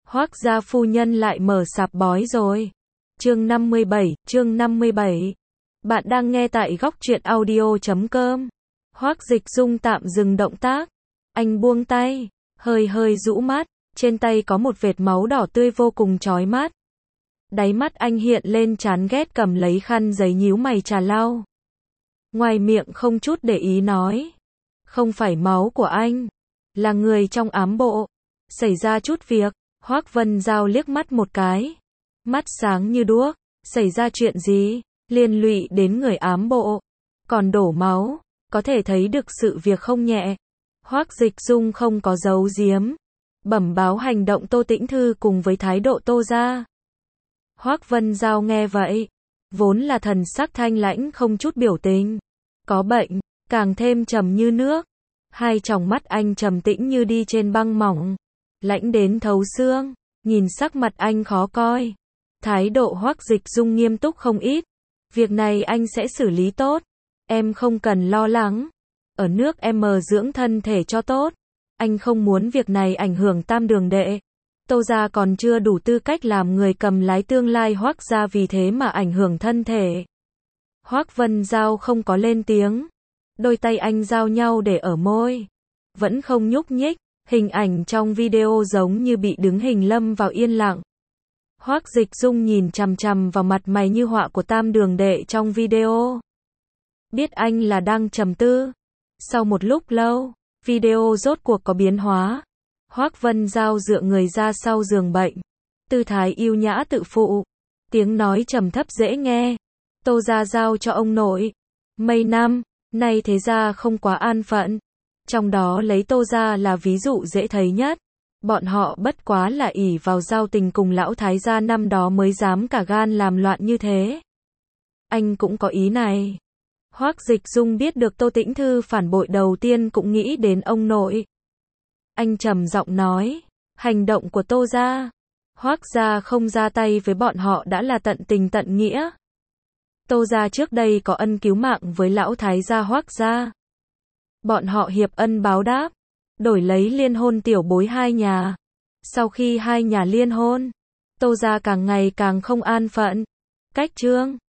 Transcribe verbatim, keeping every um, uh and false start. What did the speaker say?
Hoác gia phu nhân lại mở sạp bói rồi. Chương năm mươi bảy, chương năm mươi bảy. Bạn đang nghe tại góc truyện audio chấm com. Hoác Dịch Dung tạm dừng động tác. Anh buông tay, hơi hơi rũ mắt, trên tay có một vệt máu đỏ tươi vô cùng chói mắt. Đáy mắt anh hiện lên chán ghét, cầm lấy khăn giấy nhíu mày trà lau. Ngoài miệng không chút để ý nói. Không phải máu của anh, là người trong ám bộ. Xảy ra chút việc. Hoác Vân Giao liếc mắt một cái. Mắt sáng như đuốc. Xảy ra chuyện gì? Liên lụy đến người ám bộ. Còn đổ máu. Có thể thấy được sự việc không nhẹ. Hoác Dịch Dung không có giấu giếm. Bẩm báo hành động Tô Tĩnh Thư cùng với thái độ Tô gia. Hoác Vân Giao nghe vậy. Vốn là thần sắc thanh lãnh không chút biểu tình. Có bệnh, càng thêm trầm như nước. Hai tròng mắt anh trầm tĩnh như đi trên băng mỏng. Lãnh đến thấu xương, nhìn sắc mặt anh khó coi. Thái độ Hoác Dịch Dung nghiêm túc không ít. Việc này anh sẽ xử lý tốt. Em không cần lo lắng. Ở nước em dưỡng thân thể cho tốt. Anh không muốn việc này ảnh hưởng Tam Đường Đệ. Tô gia còn chưa đủ tư cách làm người cầm lái tương lai Hoác gia, vì thế mà ảnh hưởng thân thể. Hoác Vân Giao không có lên tiếng. Đôi tay anh giao nhau để ở môi. Vẫn không nhúc nhích. Hình ảnh trong video giống như bị đứng hình, lâm vào yên lặng. Hoác Dịch Dung nhìn chằm chằm vào mặt mày như họa của Tam Đường Đệ trong video. Biết anh là đang trầm tư. Sau một lúc lâu, video rốt cuộc có biến hóa. Hoác Vân Giao dựa người ra sau giường bệnh. Tư thái yêu nhã tự phụ. Tiếng nói trầm thấp dễ nghe. Tô gia giao cho ông nội. Mấy năm, nay thế gia không quá an phận. Trong đó lấy Tô gia là ví dụ dễ thấy nhất. Bọn họ bất quá là ỷ vào giao tình cùng lão thái gia năm đó mới dám cả gan làm loạn như thế. Anh cũng có ý này. Hoác Dịch Dung biết được Tô Tĩnh Thư phản bội, đầu tiên cũng nghĩ đến ông nội. Anh trầm giọng nói, hành động của Tô gia, Hoác gia không ra tay với bọn họ đã là tận tình tận nghĩa. Tô gia trước đây có ân cứu mạng với lão thái gia Hoác gia. Bọn họ hiệp ân báo đáp, đổi lấy liên hôn tiểu bối hai nhà. Sau khi hai nhà liên hôn, Tô gia càng ngày càng không an phận. Cách trương